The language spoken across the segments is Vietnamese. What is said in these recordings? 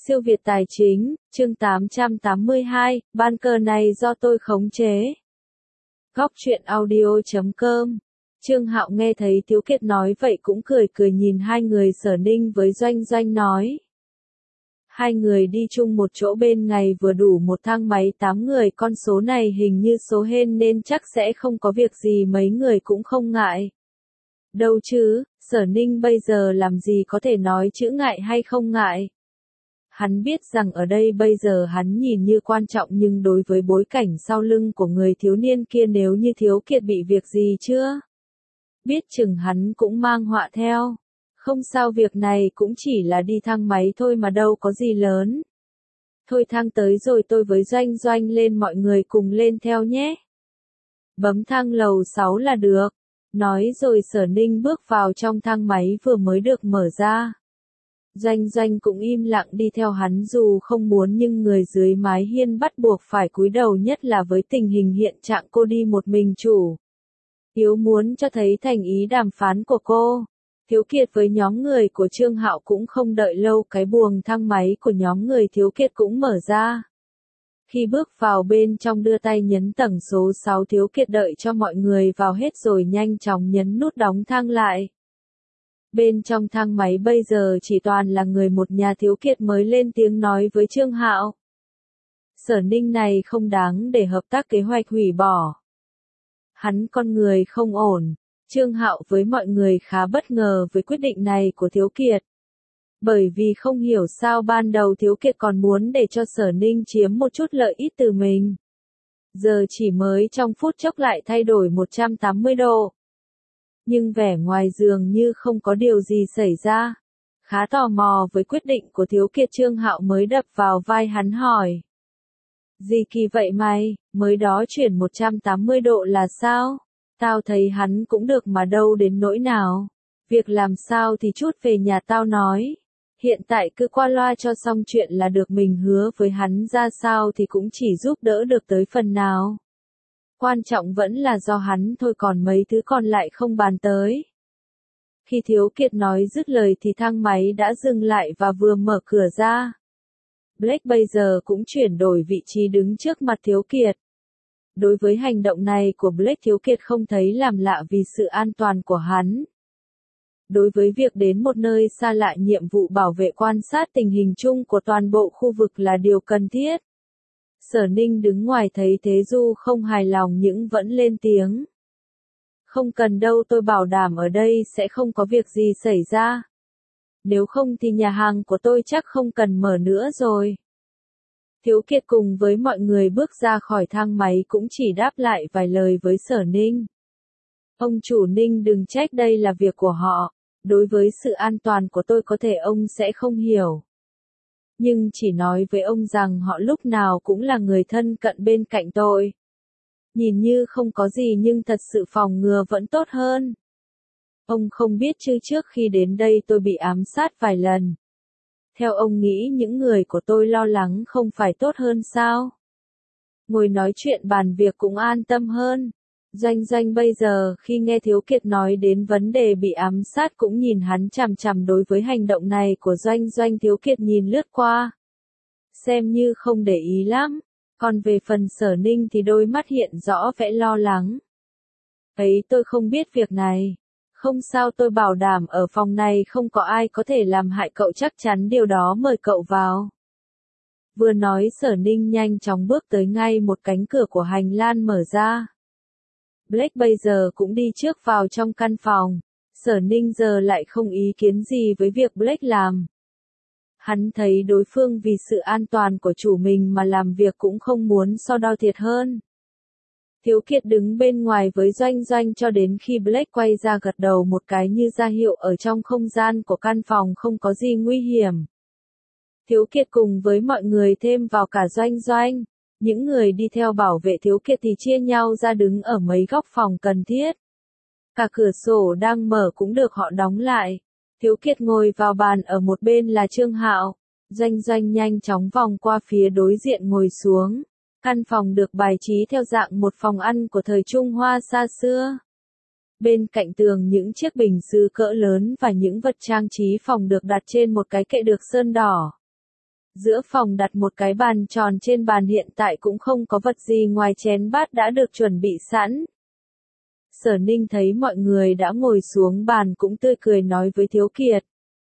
Siêu Việt Tài Chính, chương 882, ban cờ này do tôi khống chế. Góc truyện audio.com. Trương Hạo nghe thấy Thiếu Kiệt nói vậy cũng cười cười nhìn hai người Sở Ninh với Doanh Doanh nói. Hai người đi chung một chỗ bên ngày vừa đủ một thang máy 8 người, con số này hình như số hên nên chắc sẽ không có việc gì, mấy người cũng không ngại. Đâu chứ, Sở Ninh bây giờ làm gì có thể nói chữ ngại hay không ngại. Hắn biết rằng ở đây bây giờ hắn nhìn như quan trọng, nhưng đối với bối cảnh sau lưng của người thiếu niên kia, nếu như Thiếu Kiệt bị việc gì chưa? Biết chừng hắn cũng mang họa theo. Không sao, việc này cũng chỉ là đi thang máy thôi mà đâu có gì lớn. Thôi thang tới rồi tôi với Doanh Doanh lên, mọi người cùng lên theo nhé. Bấm thang lầu 6 là được. Nói rồi Sở Ninh bước vào trong thang máy vừa mới được mở ra. Doanh Doanh cũng im lặng đi theo hắn, dù không muốn nhưng người dưới mái hiên bắt buộc phải cúi đầu, nhất là với tình hình hiện trạng cô đi một mình chủ yếu muốn cho thấy thành ý đàm phán của cô. Thiếu Kiệt với nhóm người của Trương Hạo cũng không đợi lâu, cái buồng thang máy của nhóm người Thiếu Kiệt cũng mở ra. Khi bước vào bên trong đưa tay nhấn tầng số 6, Thiếu Kiệt đợi cho mọi người vào hết rồi nhanh chóng nhấn nút đóng thang lại. Bên trong thang máy bây giờ chỉ toàn là người một nhà. Thiếu Kiệt mới lên tiếng nói với Trương Hạo. Sở Ninh này không đáng để hợp tác, kế hoạch hủy bỏ. Hắn con người không ổn. Trương Hạo với mọi người khá bất ngờ với quyết định này của Thiếu Kiệt. Bởi vì không hiểu sao ban đầu Thiếu Kiệt còn muốn để cho Sở Ninh chiếm một chút lợi ích từ mình. Giờ chỉ mới trong phút chốc lại thay đổi 180 độ. Nhưng vẻ ngoài dường như không có điều gì xảy ra. Khá tò mò với quyết định của Thiếu Kiệt, Trương Hạo mới đập vào vai hắn hỏi. Gì kỳ vậy mày, mới đó chuyển 180 độ là sao? Tao thấy hắn cũng được mà đâu đến nỗi nào. Việc làm sao thì chút về nhà tao nói. Hiện tại cứ qua loa cho xong chuyện là được, mình hứa với hắn ra sao thì cũng chỉ giúp đỡ được tới phần nào. Quan trọng vẫn là do hắn thôi, còn mấy thứ còn lại không bàn tới. Khi Thiếu Kiệt nói dứt lời thì thang máy đã dừng lại và vừa mở cửa ra. Blake bây giờ cũng chuyển đổi vị trí đứng trước mặt Thiếu Kiệt. Đối với hành động này của Blake, Thiếu Kiệt không thấy làm lạ vì sự an toàn của hắn. Đối với việc đến một nơi xa lạ, nhiệm vụ bảo vệ quan sát tình hình chung của toàn bộ khu vực là điều cần thiết. Sở Ninh đứng ngoài thấy thế dù không hài lòng nhưng vẫn lên tiếng. Không cần đâu, tôi bảo đảm ở đây sẽ không có việc gì xảy ra. Nếu không thì nhà hàng của tôi chắc không cần mở nữa rồi. Thiếu Kiệt cùng với mọi người bước ra khỏi thang máy cũng chỉ đáp lại vài lời với Sở Ninh. Ông chủ Ninh đừng trách, đây là việc của họ. Đối với sự an toàn của tôi có thể ông sẽ không hiểu. Nhưng chỉ nói với ông rằng họ lúc nào cũng là người thân cận bên cạnh tôi. Nhìn như không có gì nhưng thật sự phòng ngừa vẫn tốt hơn. Ông không biết chứ trước khi đến đây tôi bị ám sát vài lần. Theo ông nghĩ những người của tôi lo lắng không phải tốt hơn sao? Ngồi nói chuyện bàn việc cũng an tâm hơn. Doanh Doanh bây giờ khi nghe Thiếu Kiệt nói đến vấn đề bị ám sát cũng nhìn hắn chằm chằm. Đối với hành động này của Doanh Doanh, Thiếu Kiệt nhìn lướt qua. Xem như không để ý lắm. Còn về phần Sở Ninh thì đôi mắt hiện rõ vẻ lo lắng. Ấy, tôi không biết việc này. Không sao, tôi bảo đảm ở phòng này không có ai có thể làm hại cậu, chắc chắn điều đó, mời cậu vào. Vừa nói Sở Ninh nhanh chóng bước tới, ngay một cánh cửa của hành lang mở ra. Blake bây giờ cũng đi trước vào trong căn phòng. Sở Ninh giờ lại không ý kiến gì với việc Blake làm. Hắn thấy đối phương vì sự an toàn của chủ mình mà làm việc cũng không muốn so đo thiệt hơn. Thiếu Kiệt đứng bên ngoài với Doanh Doanh cho đến khi Blake quay ra gật đầu một cái như ra hiệu ở trong không gian của căn phòng không có gì nguy hiểm. Thiếu Kiệt cùng với mọi người thêm vào cả Doanh Doanh. Những người đi theo bảo vệ Thiếu Kiệt thì chia nhau ra đứng ở mấy góc phòng cần thiết. Cả cửa sổ đang mở cũng được họ đóng lại. Thiếu Kiệt ngồi vào bàn ở một bên là Trương Hạo. Doanh Doanh nhanh chóng vòng qua phía đối diện ngồi xuống. Căn phòng được bài trí theo dạng một phòng ăn của thời Trung Hoa xa xưa. Bên cạnh tường những chiếc bình sứ cỡ lớn và những vật trang trí phòng được đặt trên một cái kệ được sơn đỏ. Giữa phòng đặt một cái bàn tròn, trên bàn hiện tại cũng không có vật gì ngoài chén bát đã được chuẩn bị sẵn. Sở Ninh thấy mọi người đã ngồi xuống bàn cũng tươi cười nói với Thiếu Kiệt.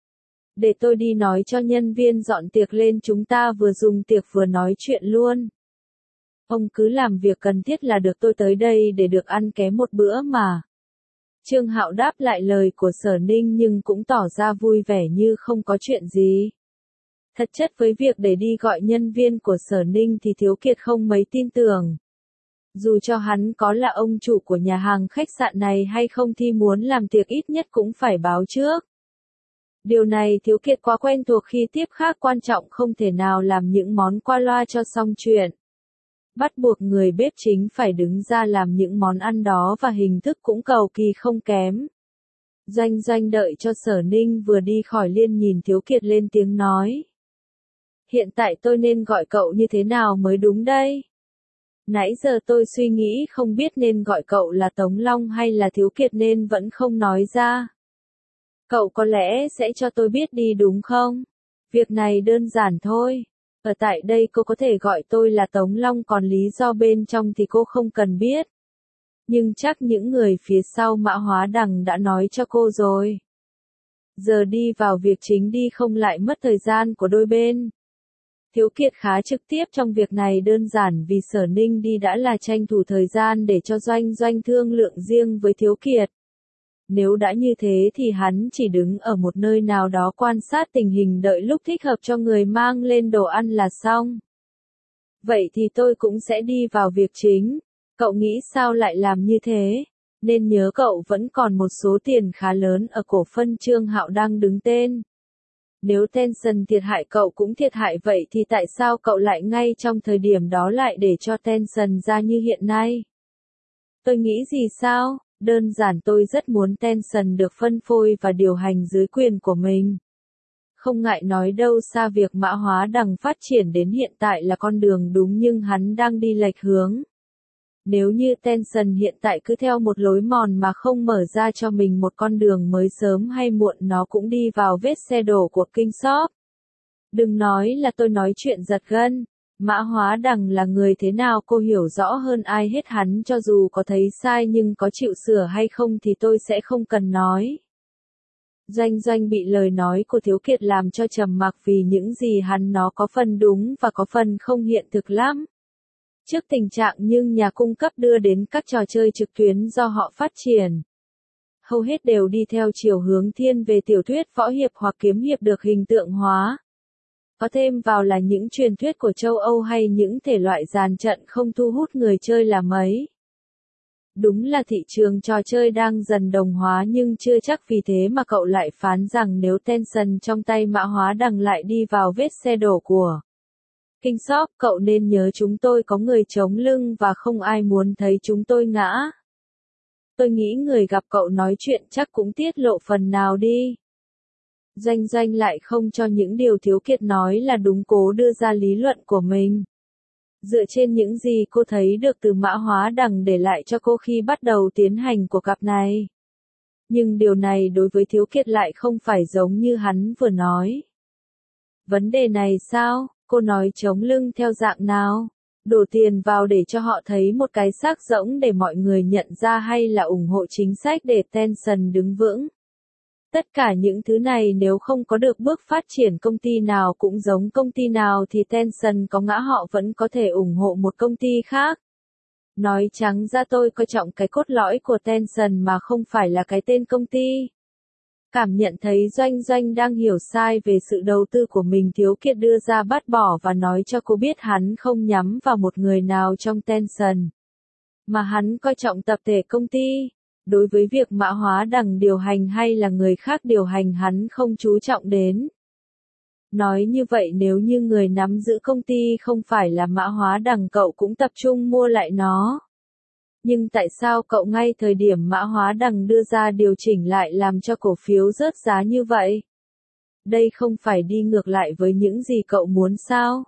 Để tôi đi nói cho nhân viên dọn tiệc lên, chúng ta vừa dùng tiệc vừa nói chuyện luôn. Ông cứ làm việc cần thiết là được, tôi tới đây để được ăn ké một bữa mà. Trương Hạo đáp lại lời của Sở Ninh nhưng cũng tỏ ra vui vẻ như không có chuyện gì. Thật chất với việc để đi gọi nhân viên của Sở Ninh thì Thiếu Kiệt không mấy tin tưởng. Dù cho hắn có là ông chủ của nhà hàng khách sạn này hay không thì muốn làm tiệc ít nhất cũng phải báo trước. Điều này Thiếu Kiệt quá quen thuộc, khi tiếp khách quan trọng không thể nào làm những món qua loa cho xong chuyện. Bắt buộc người bếp chính phải đứng ra làm những món ăn đó và hình thức cũng cầu kỳ không kém. Doanh Doanh đợi cho Sở Ninh vừa đi khỏi liền nhìn Thiếu Kiệt lên tiếng nói. Hiện tại tôi nên gọi cậu như thế nào mới đúng đây? Nãy giờ tôi suy nghĩ không biết nên gọi cậu là Tống Long hay là Thiếu Kiệt nên vẫn không nói ra. Cậu có lẽ sẽ cho tôi biết đi đúng không? Việc này đơn giản thôi. Ở tại đây cô có thể gọi tôi là Tống Long, còn lý do bên trong thì cô không cần biết. Nhưng chắc những người phía sau Mã Hóa Đằng đã nói cho cô rồi. Giờ đi vào việc chính đi, không lại mất thời gian của đôi bên. Thiếu Kiệt khá trực tiếp trong việc này, đơn giản vì Sở Ninh đi đã là tranh thủ thời gian để cho Doanh Doanh thương lượng riêng với Thiếu Kiệt. Nếu đã như thế thì hắn chỉ đứng ở một nơi nào đó quan sát tình hình, đợi lúc thích hợp cho người mang lên đồ ăn là xong. Vậy thì tôi cũng sẽ đi vào việc chính. Cậu nghĩ sao lại làm như thế? Nên nhớ cậu vẫn còn một số tiền khá lớn ở cổ phân Trương Hạo đang đứng tên. Nếu Tension thiệt hại cậu cũng thiệt hại, vậy thì tại sao cậu lại ngay trong thời điểm đó lại để cho Tension ra như hiện nay? Tôi nghĩ gì sao? Đơn giản tôi rất muốn Tension được phân phối và điều hành dưới quyền của mình. Không ngại nói đâu xa, việc Mã Hóa Đằng phát triển đến hiện tại là con đường đúng nhưng hắn đang đi lệch hướng. Nếu như Tension hiện tại cứ theo một lối mòn mà không mở ra cho mình một con đường mới, sớm hay muộn nó cũng đi vào vết xe đổ của King Shop. Đừng nói là tôi nói chuyện giật gân. Mã Hóa Đằng là người thế nào cô hiểu rõ hơn ai hết, hắn cho dù có thấy sai nhưng có chịu sửa hay không thì tôi sẽ không cần nói. Doanh Doanh bị lời nói của Thiếu Kiệt làm cho trầm mặc, vì những gì hắn nó có phần đúng và có phần không hiện thực lắm. Trước tình trạng nhưng nhà cung cấp đưa đến các trò chơi trực tuyến do họ phát triển, hầu hết đều đi theo chiều hướng thiên về tiểu thuyết võ hiệp hoặc kiếm hiệp được hình tượng hóa. Có thêm vào là những truyền thuyết của châu Âu hay những thể loại dàn trận không thu hút người chơi là mấy. Đúng là thị trường trò chơi đang dần đồng hóa, nhưng chưa chắc vì thế mà cậu lại phán rằng nếu Tension trong tay Mã Hóa Đằng lại đi vào vết xe đổ của King Shop, cậu nên nhớ chúng tôi có người chống lưng và không ai muốn thấy chúng tôi ngã. Tôi nghĩ người gặp cậu nói chuyện chắc cũng tiết lộ phần nào đi. Doanh Doanh lại không cho những điều Thiếu Kiệt nói là đúng, cố đưa ra lý luận của mình. Dựa trên những gì cô thấy được từ Mã Hóa Đằng để lại cho cô khi bắt đầu tiến hành cuộc gặp này. Nhưng điều này đối với Thiếu Kiệt lại không phải giống như hắn vừa nói. Vấn đề này sao? Cô nói chống lưng theo dạng nào? Đổ tiền vào để cho họ thấy một cái xác rỗng để mọi người nhận ra, hay là ủng hộ chính sách để Tension đứng vững? Tất cả những thứ này nếu không có được bước phát triển công ty nào cũng giống công ty nào thì Tension có ngã họ vẫn có thể ủng hộ một công ty khác. Nói trắng ra tôi coi trọng cái cốt lõi của Tension mà không phải là cái tên công ty. Cảm nhận thấy Doanh Doanh đang hiểu sai về sự đầu tư của mình, Thiếu Kiệt đưa ra bát bỏ và nói cho cô biết hắn không nhắm vào một người nào trong Tension, mà hắn coi trọng tập thể công ty. Đối với việc Mã Hóa Đằng điều hành hay là người khác điều hành hắn không chú trọng đến. Nói như vậy nếu như người nắm giữ công ty không phải là Mã Hóa Đằng cậu cũng tập trung mua lại nó. Nhưng tại sao cậu ngay thời điểm Mã Hóa Đằng đưa ra điều chỉnh lại làm cho cổ phiếu rớt giá như vậy? Đây không phải đi ngược lại với những gì cậu muốn sao?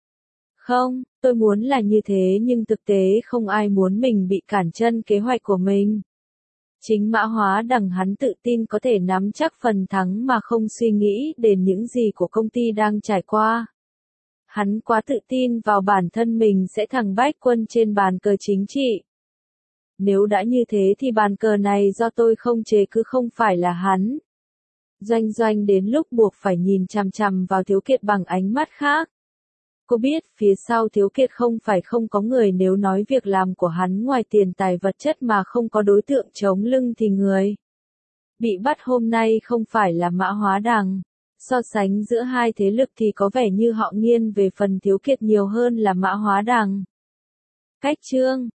Không, tôi muốn là như thế nhưng thực tế không ai muốn mình bị cản chân kế hoạch của mình. Chính Mã Hóa Đằng hắn tự tin có thể nắm chắc phần thắng mà không suy nghĩ đến những gì của công ty đang trải qua. hắn quá tự tin vào bản thân mình sẽ thắng bách quân trên bàn cờ chính trị. Nếu đã như thế thì bàn cờ này do tôi không chế cứ không phải là hắn. Doanh Doanh đến lúc buộc phải nhìn chằm chằm vào Thiếu Kiệt bằng ánh mắt khác. Cô biết phía sau Thiếu Kiệt không phải không có người, nếu nói việc làm của hắn ngoài tiền tài vật chất mà không có đối tượng chống lưng thì người bị bắt hôm nay không phải là Mã Hóa Đằng. So sánh giữa hai thế lực thì có vẻ như họ nghiêng về phần Thiếu Kiệt nhiều hơn là Mã Hóa Đằng. Cách chương